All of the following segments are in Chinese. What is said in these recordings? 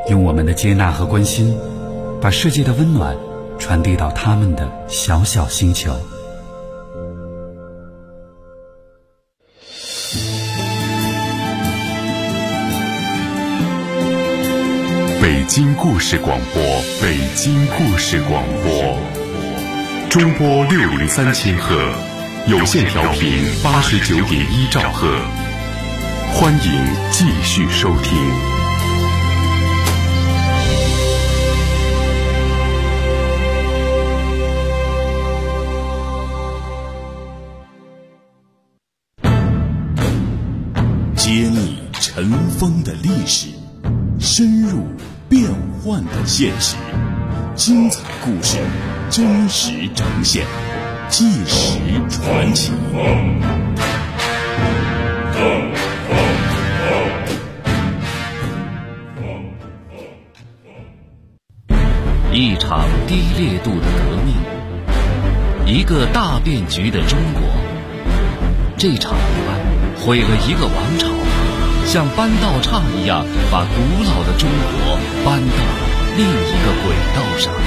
用我们的接纳和关心，把世界的温暖传递到他们的小小星球。 北京故事广播，北京故事广播，中波603千赫，有线调频89.1兆赫，欢迎继续收听。 揭秘尘封的历史，深入变幻的现实，精彩故事真实呈现，纪实传奇。 一场低烈度的革命，一个大变局的中国。这场不安毁了一个王朝，像搬道岔一样把古老的中国搬到了另一个轨道上。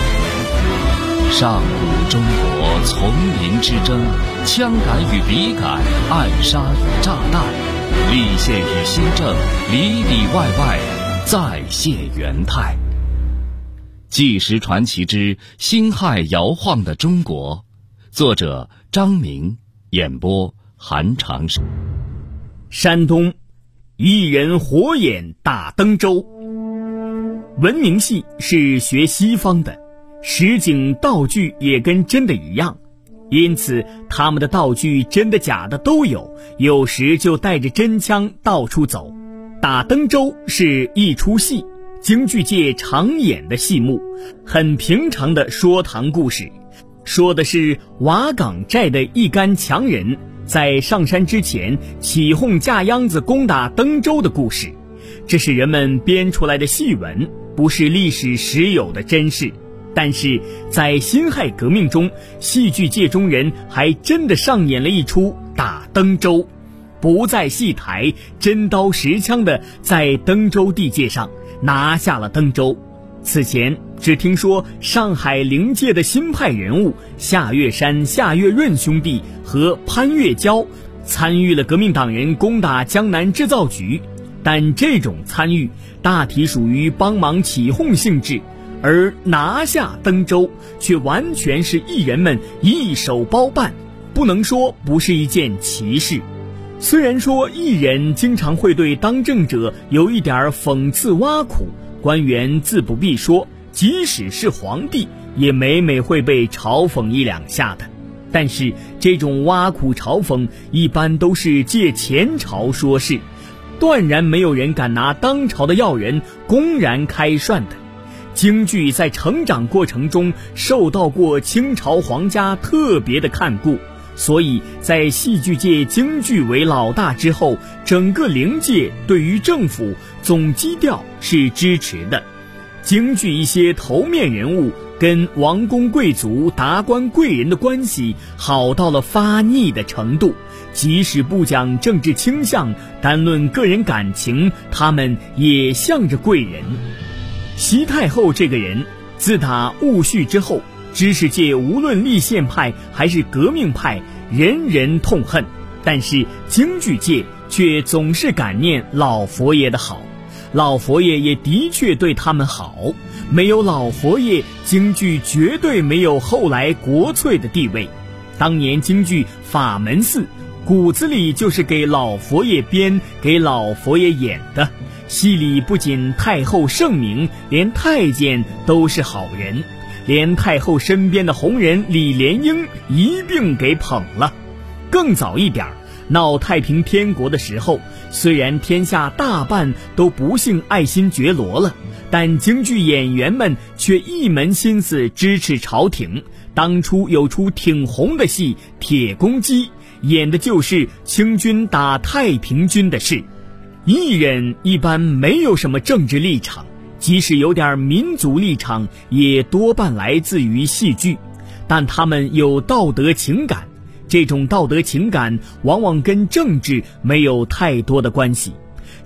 上古中国丛林之争，枪杆与笔杆，暗杀与炸弹，立宪与新政，里里外外再现元态。纪实传奇之辛亥摇晃的中国，作者张明，演播韩长生。 山东一人火眼大登州。文明系是学西方的，实景道具也跟真的一样，因此他们的道具真的假的都有，有时就带着真枪到处走。打登州是一出戏，京剧界常演的戏目，很平常的说堂故事，说的是瓦岗寨的一干强人在上山之前起哄架秧子攻打登州的故事。这是人们编出来的戏文，不是历史实有的真事。但是在辛亥革命中，戏剧界中人还真的上演了一出打登州，不在戏台，真刀实枪的在登州地界上拿下了登州。此前只听说上海灵界的新派人物夏月山、夏月润兄弟和潘月娇参与了革命党人攻打江南制造局，但这种参与大体属于帮忙起哄性质，而拿下登州却完全是艺人们一手包办，不能说不是一件奇事。虽然说艺人经常会对当政者有一点讽刺挖苦，官员自不必说，即使是皇帝也每每会被嘲讽一两下的，但是这种挖苦嘲讽一般都是借前朝说事，断然没有人敢拿当朝的要人公然开涮的。京剧在成长过程中受到过清朝皇家特别的看顾，所以在戏剧界京剧为老大之后，整个灵界对于政府总基调是支持的。京剧一些头面人物跟王公贵族、达官贵人的关系好到了发腻的程度，即使不讲政治倾向，单论个人感情，他们也向着贵人。习太后这个人，自打戊戌之后，知识界无论立宪派还是革命派，人人痛恨，但是京剧界却总是感念老佛爷的好，老佛爷也的确对他们好，没有老佛爷，京剧绝对没有后来国粹的地位。当年京剧法门寺骨子里就是给老佛爷编、给老佛爷演的，戏里不仅太后圣明，连太监都是好人，连太后身边的红人李莲英一并给捧了。更早一点，闹太平天国的时候，虽然天下大半都不幸爱新觉罗了，但京剧演员们却一门心思支持朝廷。当初有出挺红的戏《铁公鸡》，演的就是清军打太平军的事。艺人一般没有什么政治立场，即使有点民族立场，也多半来自于戏剧，但他们有道德情感，这种道德情感往往跟政治没有太多的关系。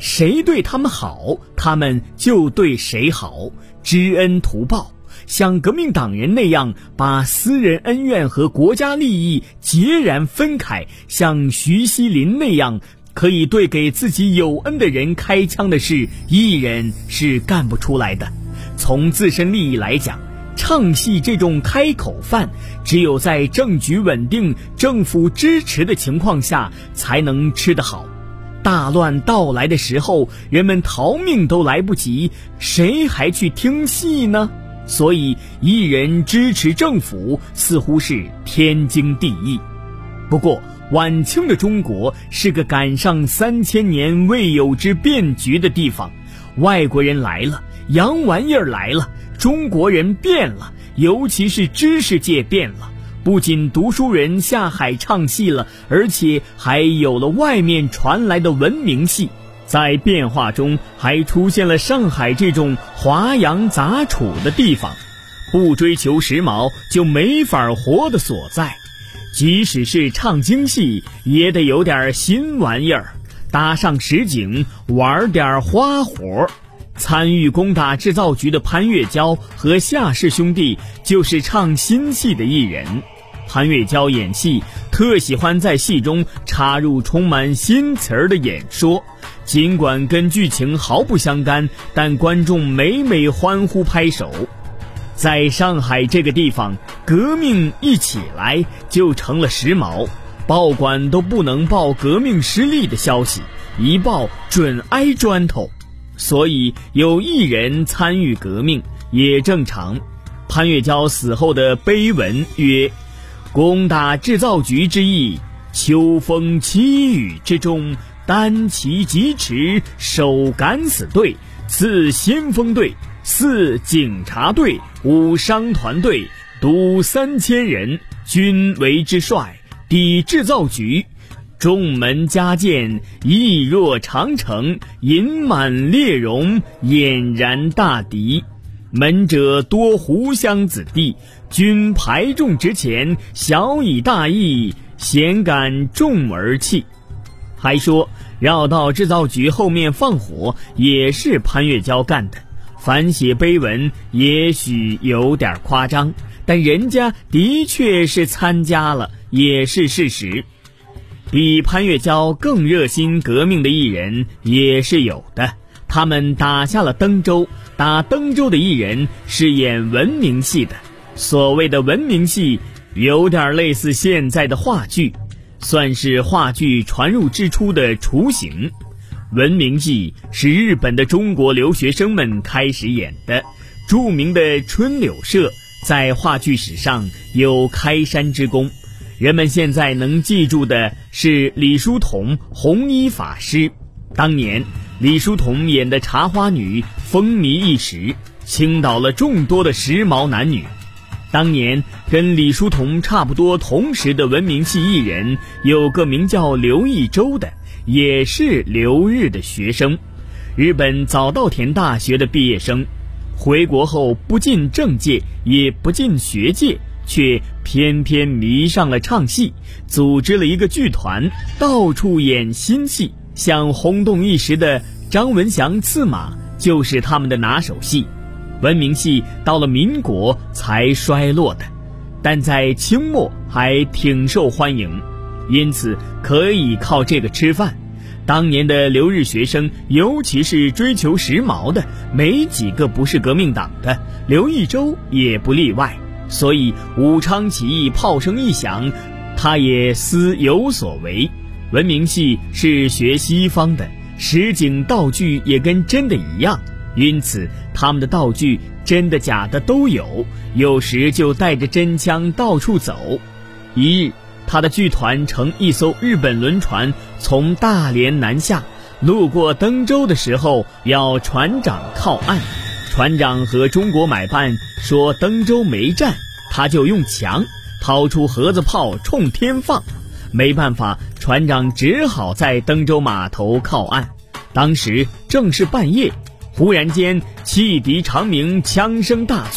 谁对他们好，他们就对谁好，知恩图报，像革命党人那样把私人恩怨和国家利益截然分开，像徐锡麟那样可以对给自己有恩的人开枪的事，艺人是干不出来的。从自身利益来讲，唱戏这种开口饭，只有在政局稳定、政府支持的情况下才能吃得好。大乱到来的时候，人们逃命都来不及，谁还去听戏呢？所以艺人支持政府似乎是天经地义。不过晚清的中国是个赶上3000年未有之变局的地方，外国人来了，洋玩意儿来了，中国人变了，尤其是知识界变了。不仅读书人下海唱戏了，而且还有了外面传来的文明戏。在变化中还出现了上海这种华洋杂处的地方，不追求时髦就没法活的所在。即使是唱京戏也得有点新玩意儿，搭上实景，玩点花活。参与攻打制造局的潘月娇和夏氏兄弟就是唱新戏的艺人。潘月娇演戏特喜欢在戏中插入充满新词儿的演说，尽管跟剧情毫不相干，但观众每每欢呼拍手。在上海这个地方，革命一起来就成了时髦，报馆都不能报革命失利的消息，一报准挨砖头。所以有艺人参与革命也正常。潘月娇死后的碑文曰：攻打制造局之意，秋风凄雨之中，单骑疾驰，守敢死队，次先锋队，4警察队，5商团队，督3000人，均为之帅，抵制造局。众门加建，义若长城，银满列容，俨然大敌。门者多湖湘子弟，均排众之前，小以大义，咸感众而弃。还说绕到制造局后面放火也是潘月娇干的，反写碑文也许有点夸张，但人家的确是参加了，也是事实。比潘月娇更热心革命的艺人也是有的，他们打下了登州，打登州的艺人是演文明戏的。所谓的文明戏有点类似现在的话剧，算是话剧传入之初的雏形。文明戏是日本的中国留学生们开始演的，著名的春柳社在话剧史上有开山之功。人们现在能记住的是李叔同红衣法师。当年李叔同演的茶花女风靡一时，倾倒了众多的时髦男女。当年跟李叔同差不多同时的文明系艺人有个名叫刘义周的，也是留日的学生，日本早稻田大学的毕业生。回国后不进政界也不进学界，却偏偏迷上了唱戏，组织了一个剧团，到处演新戏。像轰动一时的张文祥刺马就是他们的拿手戏。文明戏到了民国才衰落的，但在清末还挺受欢迎，因此可以靠这个吃饭。当年的留日学生，尤其是追求时髦的，没几个不是革命党的，刘义周也不例外。所以武昌起义炮声一响，他也思有所为。文明戏是学西方的，实景道具也跟真的一样，因此他们的道具真的假的都有，有时就带着真枪到处走。一日，他的剧团乘一艘日本轮船从大连南下，路过登州的时候要船长靠岸。船长和中国买办说登州没战，他就用枪掏出盒子炮冲天放。没办法，船长只好在登州码头靠岸。当时正是半夜，忽然间汽笛长鸣，枪声大作，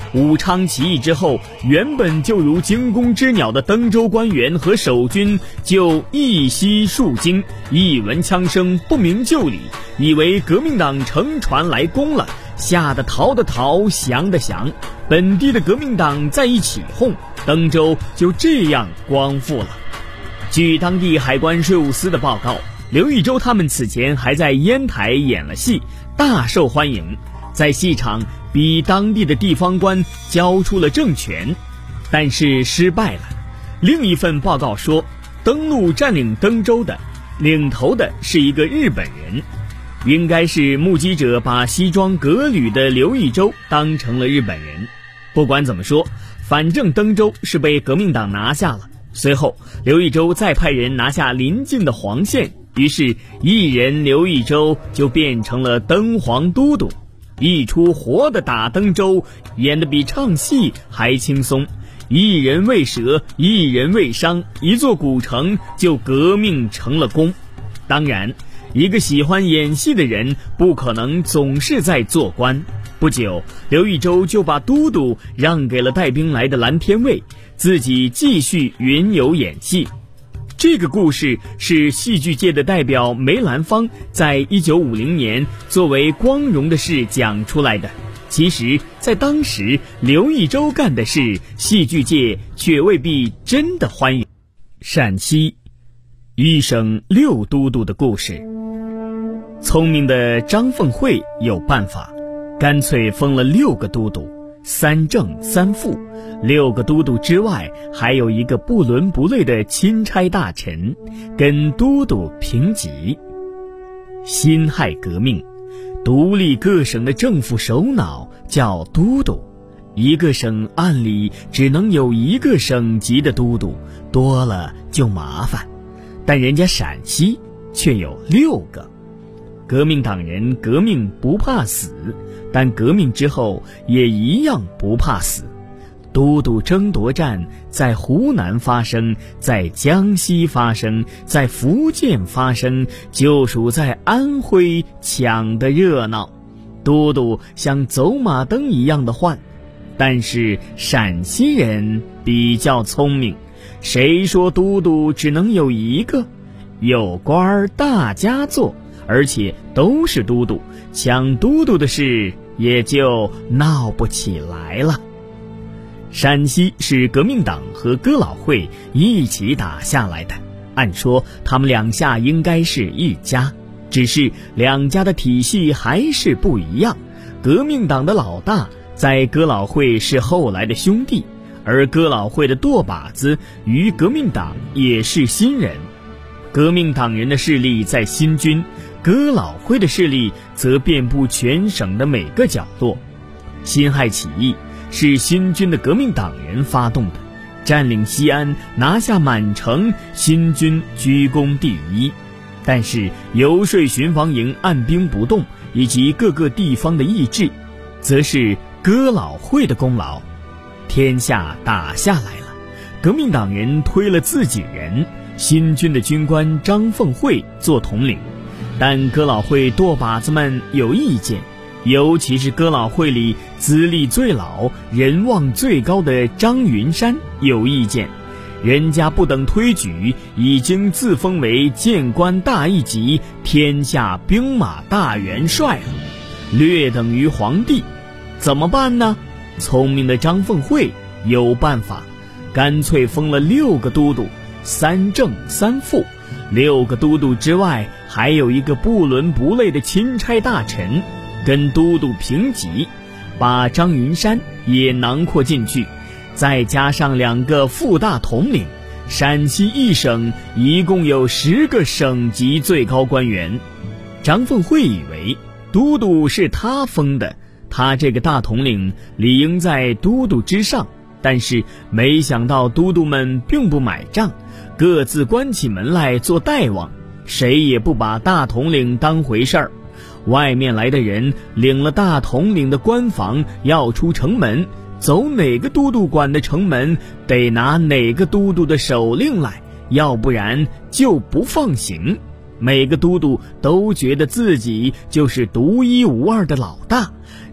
武昌起义之后，原本就如惊弓之鸟的登州官员和守军就一息数惊，一闻枪声不明就里，以为革命党乘船来攻了，吓得逃的逃，降的降，本地的革命党再一起哄，登州就这样光复了。据当地海关税务司的报告，刘义洲他们此前还在烟台演了戏，大受欢迎，在戏场比当地的地方官交出了政权，但是失败了。另一份报告说，登陆占领登州的领头的是一个日本人，应该是目击者把西装革履的刘义洲当成了日本人。不管怎么说，反正登州是被革命党拿下了。随后刘义洲再派人拿下临近的黄县，于是一人刘义洲就变成了登黄都督，一出活的打登州，演得比唱戏还轻松。一人为蛇，一人为商，一座古城就革命成了功。当然，一个喜欢演戏的人不可能总是在做官。不久，刘义洲就把都督让给了带兵来的蓝天卫，自己继续云游演戏。这个故事是戏剧界的代表梅兰芳在1950年作为光荣的事讲出来的。其实在当时，刘义洲干的事，戏剧界却未必真的欢迎。陕西一省6都督的故事。聪明的张凤会有办法，干脆封了6个都督，3正3副。6个都督之外，还有一个不伦不类的钦差大臣，跟都督平级。辛亥革命，独立各省的政府首脑叫都督，一个省按理只能有1个省级的都督，多了就麻烦，但人家陕西却有6个。革命党人革命不怕死，但革命之后也一样不怕死。都督争夺战在湖南发生，在江西发生，在福建发生，就属在安徽抢得热闹。都督像走马灯一样的换，但是陕西人比较聪明，谁说都督只能有1个？有官大家做，而且都是都督，抢都督的事也就闹不起来了。陕西是革命党和哥老会一起打下来的，按说他们2下应该是一家，只是2家的体系还是不一样。革命党的老大在哥老会是后来的兄弟，而哥老会的舵把子与革命党也是新人。革命党人的势力在新军，哥老会的势力则遍布全省的每个角落。辛亥起义是新军的革命党人发动的，占领西安，拿下满城，新军居功第一。但是游说巡防营按兵不动，以及各个地方的意志，则是哥老会的功劳。天下打下来了，革命党人推了自己人，新军的军官张凤会做统领，但哥老会舵把子们有意见，尤其是哥老会里资历最老、人望最高的张云山有意见。人家不等推举，已经自封为谏官大一级、天下兵马大元帅了，略等于皇帝。怎么办呢？聪明的张凤会有办法，干脆封了6个都督，3正3副。6个都督之外，还有一个不伦不类的钦差大臣，跟都督平级，把张云山也囊括进去，再加上2个副大统领，陕西一省一共有10个省级最高官员。张凤会以为都督是他封的，他这个大统领理应在都督之上，但是没想到都督们并不买账，各自关起门来做大王，谁也不把大统领当回事儿。外面来的人领了大统领的官房，要出城门，走哪个都督管的城门，得拿哪个都督的手令来，要不然就不放行。每个都督都觉得自己就是独一无二的老大，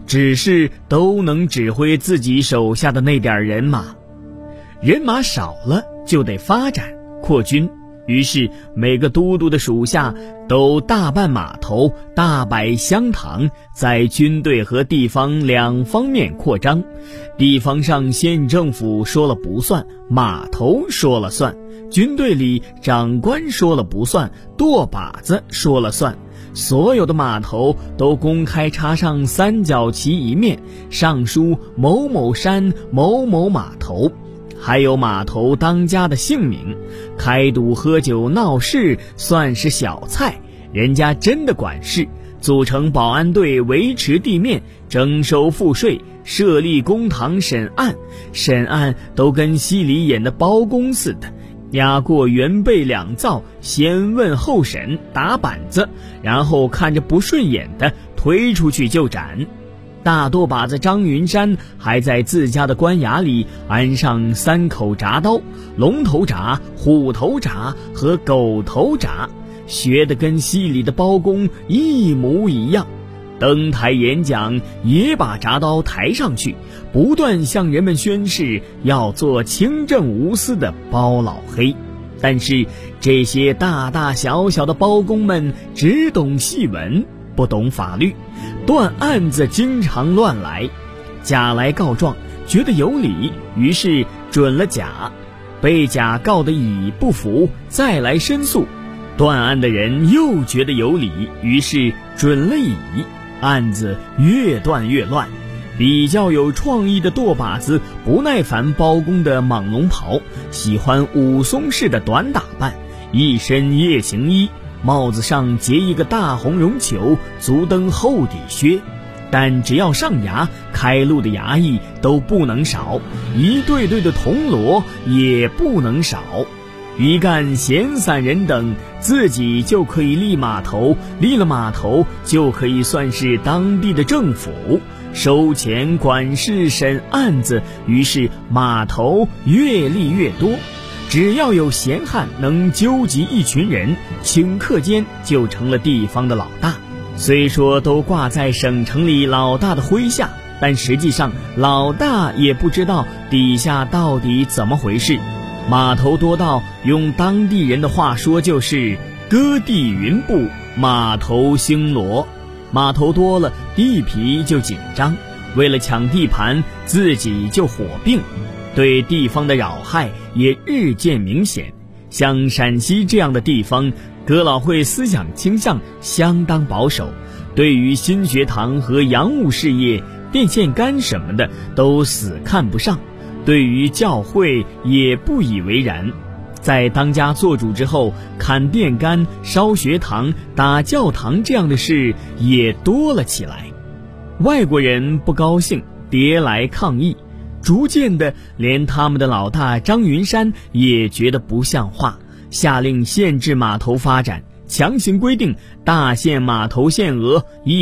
只是都能指挥自己手下的那点人马。人马少了就得发展扩军，于是每个都督的属下都大办码头，大摆香堂，在军队和地方两方面扩张。地方上县政府说了不算，码头说了算，军队里长官说了不算，舵把子说了算。所有的码头都公开插上三角旗一面，上书某某山某某码头，还有码头当家的姓名。开赌喝酒闹事算是小菜，人家真的管事，组成保安队维持地面，征收赋税，设立公堂审案。审案都跟戏里演的包公似的，押过原备两造，先问后审，打板子，然后看着不顺眼的推出去就斩。大舵把子张云山还在自家的官衙里安上3口铡刀，龙头铡、虎头铡和狗头铡，学得跟戏里的包公一模一样。登台演讲也把铡刀抬上去，不断向人们宣誓要做清正无私的包老黑。但是这些大大小小的包公们只懂戏文，不懂法律，断案子经常乱来。甲来告状，觉得有理，于是准了甲，被甲告的乙不服，再来申诉，断案的人又觉得有理，于是准了乙，案子越断越乱。比较有创意的舵把子不耐烦包公的蟒龙袍，喜欢武松式的短打扮，一身夜行衣，帽子上结一个大红绒球，足蹬厚底靴。但只要上衙，开路的衙役都不能少，一对对的铜锣也不能少。一干闲散人等自己就可以立码头，立了码头就可以算是当地的政府，收钱管事审案子，于是码头越立越多。只要有闲汉能纠集一群人，顷刻间就成了地方的老大。虽说都挂在省城里老大的麾下，但实际上老大也不知道底下到底怎么回事。码头多到用当地人的话说就是割地云布，码头兴罗。码头多了，地皮就紧张，为了抢地盘，自己就火并，对地方的扰害也日渐明显。像陕西这样的地方，哥老会思想倾向相当保守，对于新学堂和洋务事业、电线杆什么的都死看不上，对于教会也不以为然。在当家做主之后，砍电杆、烧学堂、打教堂这样的事也多了起来。外国人不高兴，迭来抗议，逐渐的连他们的老大张云山也觉得不像话，下令限制码头发展，强行规定大县码头限额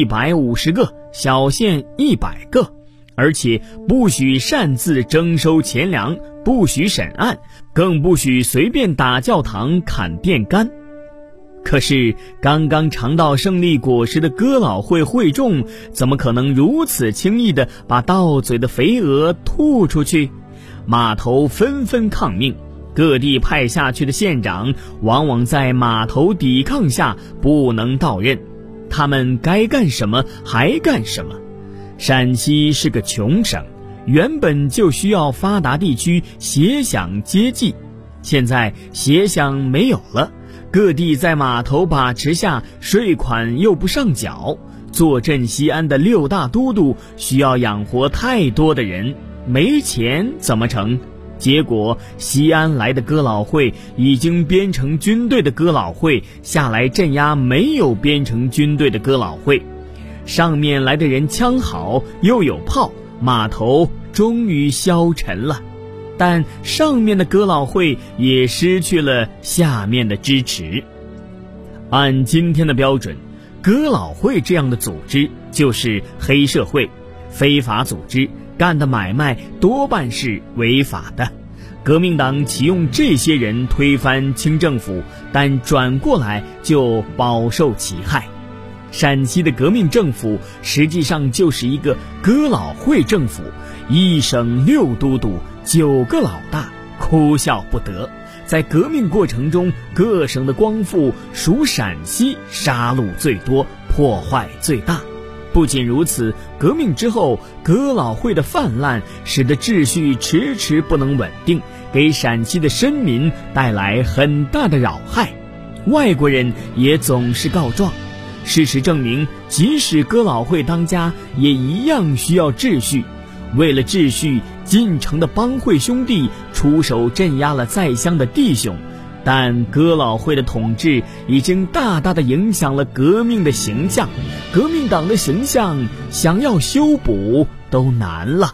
150个，小县100个，而且不许擅自征收钱粮，不许审案，更不许随便打教堂、砍电杆。可是刚刚尝到胜利果实的哥老会会众，怎么可能如此轻易地把到嘴的肥鹅吐出去？码头纷纷抗命，各地派下去的县长往往在码头抵抗下不能到任，他们该干什么还干什么。陕西是个穷省，原本就需要发达地区协饷接济，现在协饷没有了，各地在码头把持下，税款又不上缴，坐镇西安的6大都督需要养活太多的人，没钱怎么成？结果西安来的哥老会已经编成军队的哥老会下来镇压没有编成军队的哥老会，上面来的人枪好又有炮，码头终于消沉了。但上面的哥老会也失去了下面的支持。按今天的标准，哥老会这样的组织就是黑社会，非法组织，干的买卖多半是违法的。革命党启用这些人推翻清政府，但转过来就饱受其害。 陕西的革命政府实际上就是一个哥老会政府，1省6都督9个老大，哭笑不得。在革命过程中，各省的光复属陕西杀戮最多，破坏最大。不仅如此，革命之后，哥老会的泛滥使得秩序迟迟不能稳定，给陕西的绅民带来很大的扰害。外国人也总是告状。事实证明，即使哥老会当家，也一样需要秩序。为了秩序，进城的帮会兄弟出手镇压了在乡的弟兄，但哥老会的统治已经大大的影响了革命的形象，革命党的形象想要修补都难了。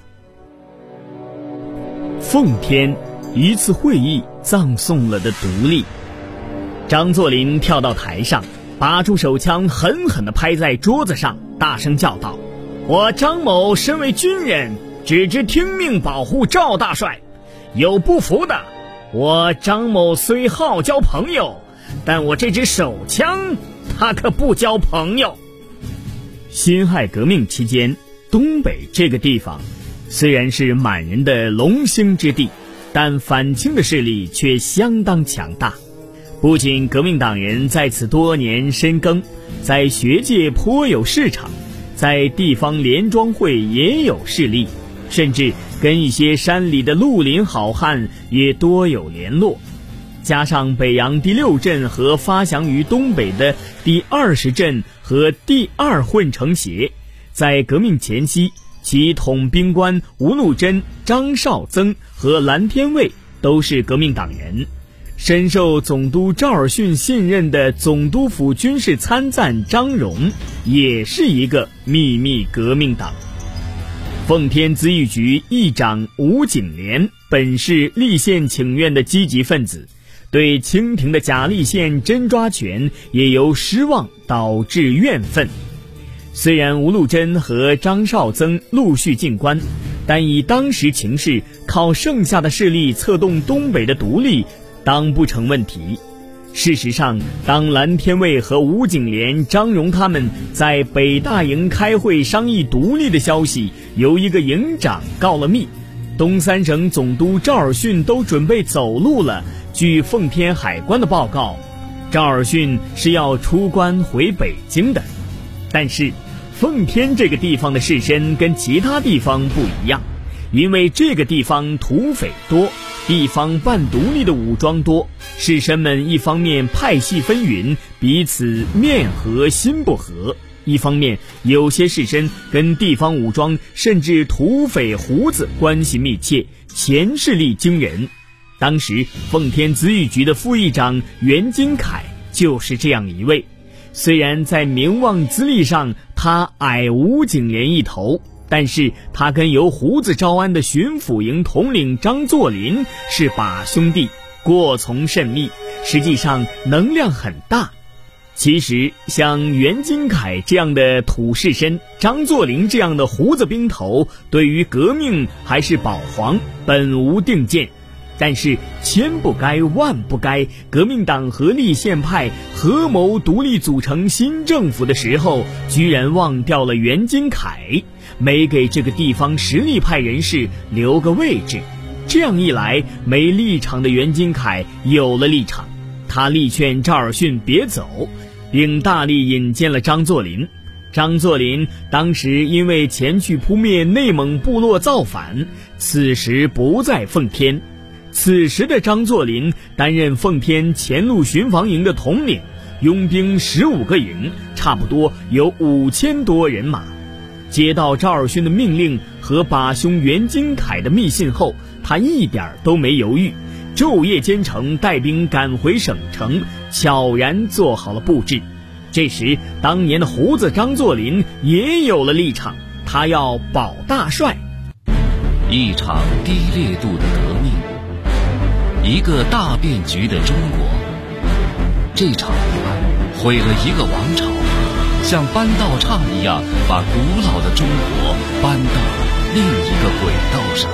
奉天一次会议葬送了的独立。张作霖跳到台上，拔出手枪，狠狠地拍在桌子上，大声叫道：我张某身为军人，只知听命保护赵大帅，有不服的，我张某虽好交朋友，但我这支手枪他可不交朋友。辛亥革命期间，东北这个地方虽然是满人的龙兴之地，但反清的势力却相当强大。不仅革命党人在此多年深耕，在学界颇有市场，在地方联庄会也有势力，甚至跟一些山里的绿林好汉也多有联络。加上北洋第6镇和发祥于东北的第20镇和第2混成协，在革命前夕，其统兵官吴禄贞、张绍曾和蓝天卫都是革命党人。深受总督赵尔巽信任的总督府军事参赞张荣也是一个秘密革命党。奉天咨议局议长吴景莲本是立宪请愿的积极分子，对清廷的假立宪真抓权也由失望导致怨愤。虽然吴禄贞和张绍曾陆续进关，但以当时情势，靠剩下的势力策动东北的独立当不成问题。事实上，当蓝天卫和吴景莲、张荣他们在北大营开会商议独立的消息由一个营长告了密，东3省总督赵尔巽都准备走路了。据奉天海关的报告，赵尔巽是要出关回北京的。但是奉天这个地方的士绅跟其他地方不一样，因为这个地方土匪多，地方半独立的武装多，士绅们一方面派系纷纭，彼此面和心不和，一方面有些士绅跟地方武装甚至土匪胡子关系密切，钱势力惊人。当时奉天咨议局的副议长袁金凯就是这样一位，虽然在名望资历上他矮吴景莲一头，但是他跟由胡子招安的巡抚营统领张作霖是把兄弟，过从甚密，实际上能量很大。其实像袁金凯这样的土士绅，张作霖这样的胡子兵头，对于革命还是保皇本无定见。但是千不该万不该，革命党和立宪派合谋独立组成新政府的时候，居然忘掉了袁金凯，没给这个地方实力派人士留个位置。这样一来，没立场的袁金凯有了立场，他力劝赵尔巽别走，并大力引荐了张作霖。张作霖当时因为前去扑灭内蒙部落造反，此时不在奉天。此时的张作霖担任奉天前路巡防营的统领，拥兵15个营，差不多有5000多人马。接到赵尔巽的命令和把兄袁金凯的密信后，他一点都没犹豫，昼夜兼程，带兵赶回省城，悄然做好了布置。这时当年的胡子张作霖也有了立场，他要保大帅。 一场低烈度的革命，一个大变局的中国。这场不安毁了一个王朝，像搬道岔一样把古老的中国搬到了另一个轨道上。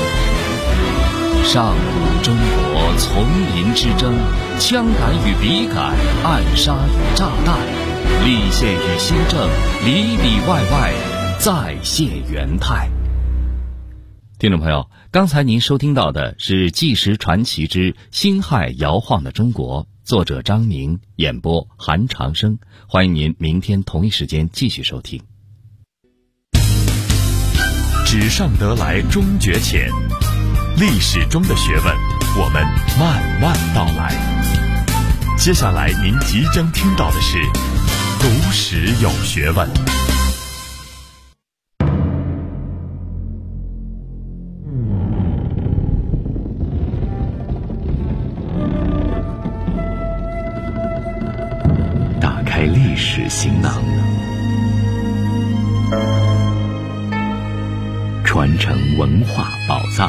上古中国丛林之争，枪杆与笔杆，暗杀与炸弹， 立宪与新政，里里外外再现元泰。听众朋友，刚才您收听到的是《纪实传奇之辛亥摇晃的中国》，作者张明，演播韩长生。欢迎您明天同一时间继续收听。 纸上得来终觉浅，历史中的学问，我们慢慢道来。接下来您即将听到的是读史有学问。 打开历史行囊，传承文化宝藏。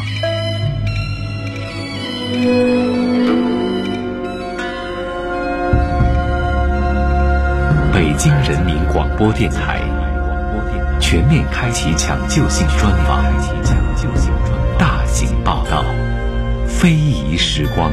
北京人民广播电台全面开启抢救性专访，大型报道，非遗时光。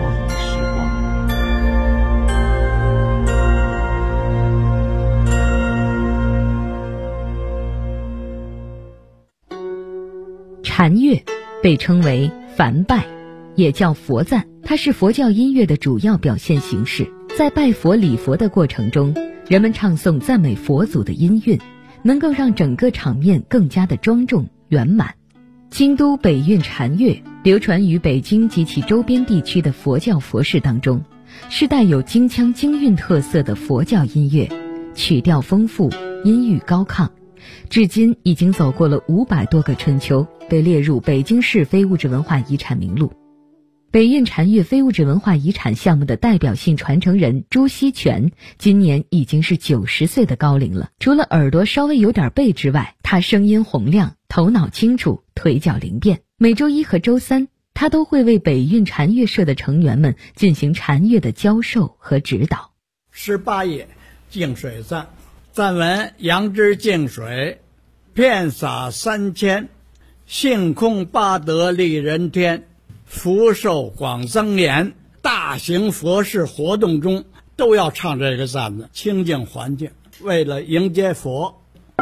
禅乐被称为梵拜，也叫佛赞，它是佛教音乐的主要表现形式。在拜佛礼佛的过程中，人们唱诵赞美佛祖的音韵，能够让整个场面更加的庄重圆满。京都北韵禅乐流传于北京及其周边地区的佛教佛事当中，是带有京腔京韵特色的佛教音乐，曲调丰富，音域高亢，至今已经走过了500多个春秋，被列入北京市非物质文化遗产名录。北韵禅乐非物质文化遗产项目的代表性传承人朱锡全今年已经是90岁的高龄了。除了耳朵稍微有点背之外，他声音洪亮，头脑清楚，腿脚灵便。每周一和周三，他都会为北韵禅乐社的成员们进行禅乐的教授和指导。 18页净水赞，赞文：杨之净水，遍洒3000，性空八德利人天，福寿广增延。大型佛事活动中都要唱这个赞子，清净环境，为了迎接佛。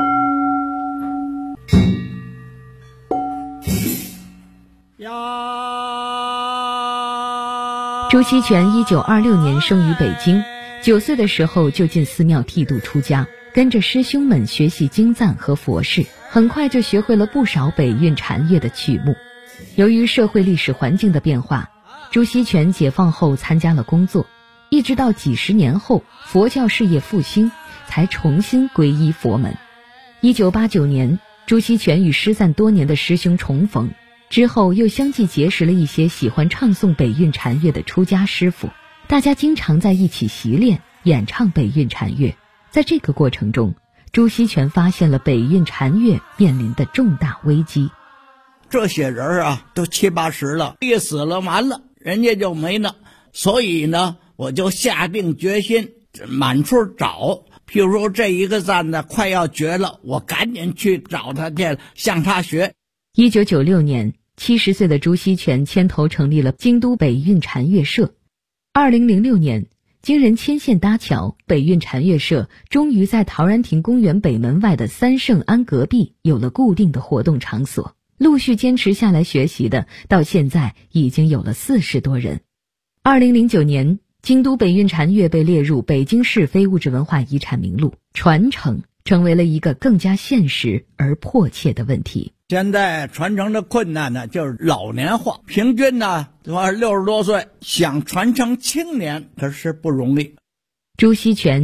朱锡全1926年生于北京，9岁的时候就进寺庙剃度出家，跟着师兄们学习经赞和佛事，很快就学会了不少北韵禅乐的曲目。由于社会历史环境的变化，朱锡全解放后参加了工作，一直到几十年后佛教事业复兴，才重新皈依佛门。1989年，朱锡全与失散多年的师兄重逢，之后又相继结识了一些喜欢唱诵北韵禅乐的出家师傅，大家经常在一起习练演唱北韵禅乐。在这个过程中，朱锡全发现了北韵禅乐面临的重大危机。 这些人啊，都70、80了，一死了完了，人家就没了。所以呢，我就下定决心满处找。譬如说这一个赞呢快要绝了，我赶紧去找他去，向他学。 1996年，70岁的朱锡全牵头成立了京都北韵禅乐社。2006年，经人牵线搭桥，北韵禅乐社终于在陶然亭公园北门外的三圣庵隔壁有了固定的活动场所。陆续坚持下来学习的，到现在已经有了40多人。2009年，京都北韵禅乐被列入北京市非物质文化遗产名录，传承成为了一个更加现实而迫切的问题。 现在传承的困难呢，就是老年化，平均呢60多岁，想传承青年可是不容易。 朱锡全